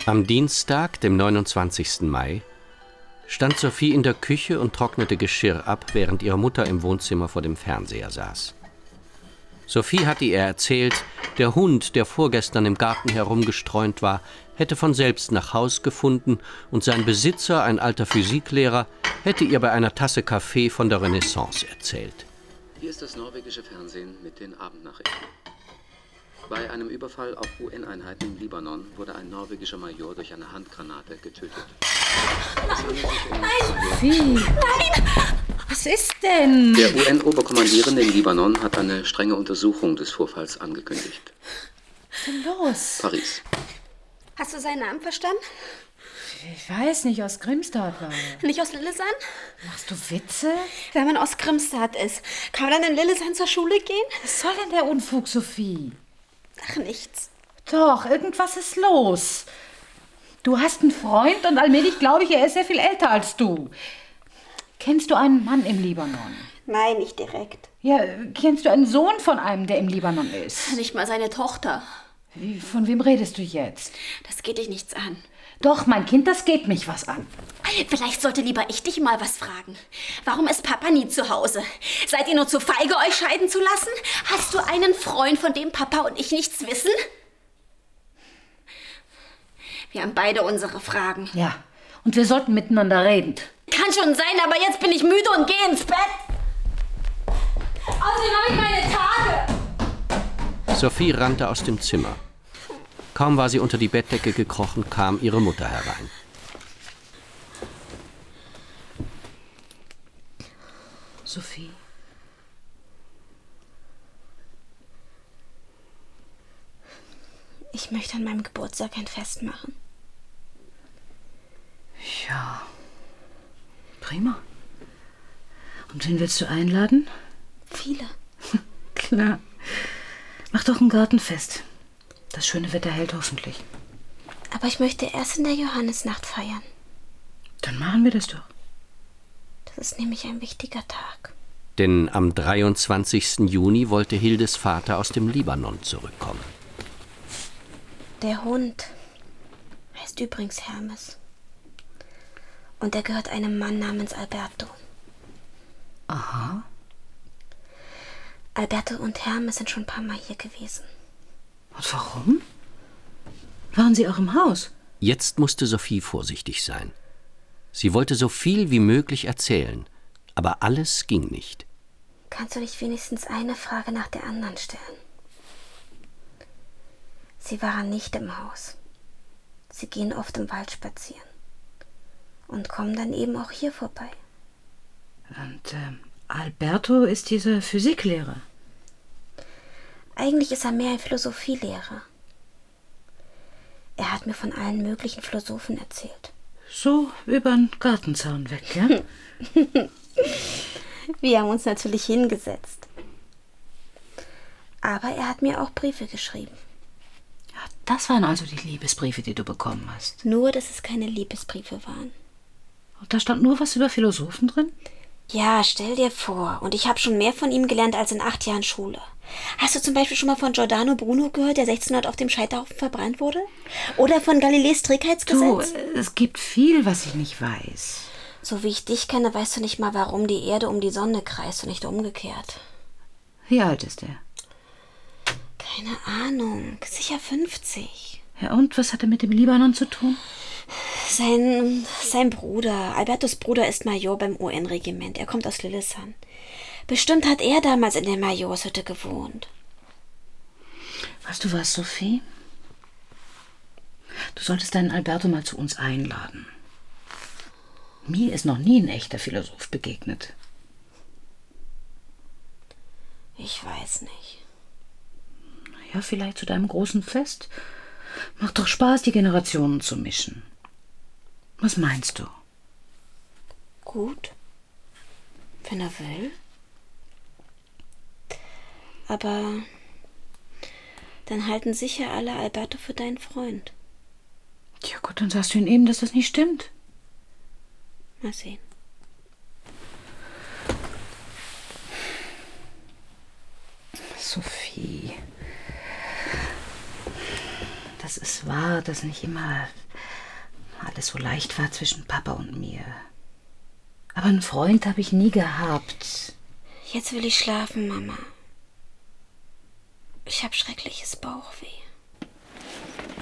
Am Dienstag, dem 29. Mai, stand Sophie in der Küche und trocknete Geschirr ab, während ihre Mutter im Wohnzimmer vor dem Fernseher saß. Sophie hatte ihr erzählt, der Hund, der vorgestern im Garten herumgestreunt war, hätte von selbst nach Haus gefunden und sein Besitzer, ein alter Physiklehrer, hätte ihr bei einer Tasse Kaffee von der Renaissance erzählt. Hier ist das norwegische Fernsehen mit den Abendnachrichten. Bei einem Überfall auf UN-Einheiten im Libanon wurde ein norwegischer Major durch eine Handgranate getötet. Nein! Was ist denn? Der UN-Oberkommandierende im Libanon hat eine strenge Untersuchung des Vorfalls angekündigt. Was ist denn los? Paris. Hast du seinen Namen verstanden? Ich weiß nicht, aus Grimstad war er. Nicht aus Lillesand? Machst du Witze? Wenn man aus Grimstad ist, kann man dann in Lillesand zur Schule gehen? Was soll denn der Unfug, Sophie? Ach, nichts. Doch, irgendwas ist los. Du hast einen Freund und allmählich glaube ich, er ist sehr viel älter als du. Kennst du einen Mann im Libanon? Nein, nicht direkt. Ja, kennst du einen Sohn von einem, der im Libanon ist? Nicht mal seine Tochter. Von wem redest du jetzt? Das geht dich nichts an. Doch, mein Kind, das geht mich was an. Vielleicht sollte lieber ich dich mal was fragen. Warum ist Papa nie zu Hause? Seid ihr nur zu feige, euch scheiden zu lassen? Hast du einen Freund, von dem Papa und ich nichts wissen? Wir haben beide unsere Fragen. Ja, und wir sollten miteinander reden. Kann schon sein, aber jetzt bin ich müde und gehe ins Bett. Außerdem habe ich meine Tage. Sophie rannte aus dem Zimmer. Kaum war sie unter die Bettdecke gekrochen, kam ihre Mutter herein. Sophie. Ich möchte an meinem Geburtstag ein Fest machen. Ja, prima. Und wen willst du einladen? Viele. Klar. Mach doch ein Gartenfest. Das schöne Wetter hält hoffentlich. Aber ich möchte erst in der Johannisnacht feiern. Dann machen wir das doch. Das ist nämlich ein wichtiger Tag. Denn am 23. Juni wollte Hildes Vater aus dem Libanon zurückkommen. Der Hund heißt übrigens Hermes. Und er gehört einem Mann namens Alberto. Aha. Alberto und Hermes sind schon ein paar Mal hier gewesen. Und warum? Waren sie auch im Haus? Jetzt musste Sophie vorsichtig sein. Sie wollte so viel wie möglich erzählen, aber alles ging nicht. Kannst du nicht wenigstens eine Frage nach der anderen stellen? Sie waren nicht im Haus. Sie gehen oft im Wald spazieren. Und kommen dann eben auch hier vorbei. Und Alberto ist dieser Physiklehrer. Eigentlich ist er mehr ein Philosophielehrer. Er hat mir von allen möglichen Philosophen erzählt. So übern Gartenzaun weg, ja? Wir haben uns natürlich hingesetzt. Aber er hat mir auch Briefe geschrieben. Ja, das waren also die Liebesbriefe, die du bekommen hast. Nur, dass es keine Liebesbriefe waren. Und da stand nur was über Philosophen drin? Ja, stell dir vor. Und ich habe schon mehr von ihm gelernt als in 8 Jahren Schule. Hast du zum Beispiel schon mal von Giordano Bruno gehört, der 1600 auf dem Scheiterhaufen verbrannt wurde? Oder von Galileis Trägheitsgesetz? Du, es gibt viel, was ich nicht weiß. So wie ich dich kenne, weißt du nicht mal, warum die Erde um die Sonne kreist und nicht umgekehrt. Wie alt ist er? Keine Ahnung. Sicher 50. Ja, und was hat er mit dem Libanon zu tun? Sein Bruder, Albertos Bruder, ist Major beim UN-Regiment. Er kommt aus Lillesand. Bestimmt hat er damals in der Majorshütte gewohnt. Weißt du was, Sophie? Du solltest deinen Alberto mal zu uns einladen. Mir ist noch nie ein echter Philosoph begegnet. Ich weiß nicht. Ja, vielleicht zu deinem großen Fest. Macht doch Spaß, die Generationen zu mischen. Was meinst du? Gut, wenn er will. Aber dann halten sicher alle Alberto für deinen Freund. Ja gut, dann sagst du ihm eben, dass das nicht stimmt. Mal sehen. Sophie, das ist wahr, dass nicht immer alles so leicht war zwischen Papa und mir. Aber einen Freund habe ich nie gehabt. Jetzt will ich schlafen, Mama. Ich habe schreckliches Bauchweh.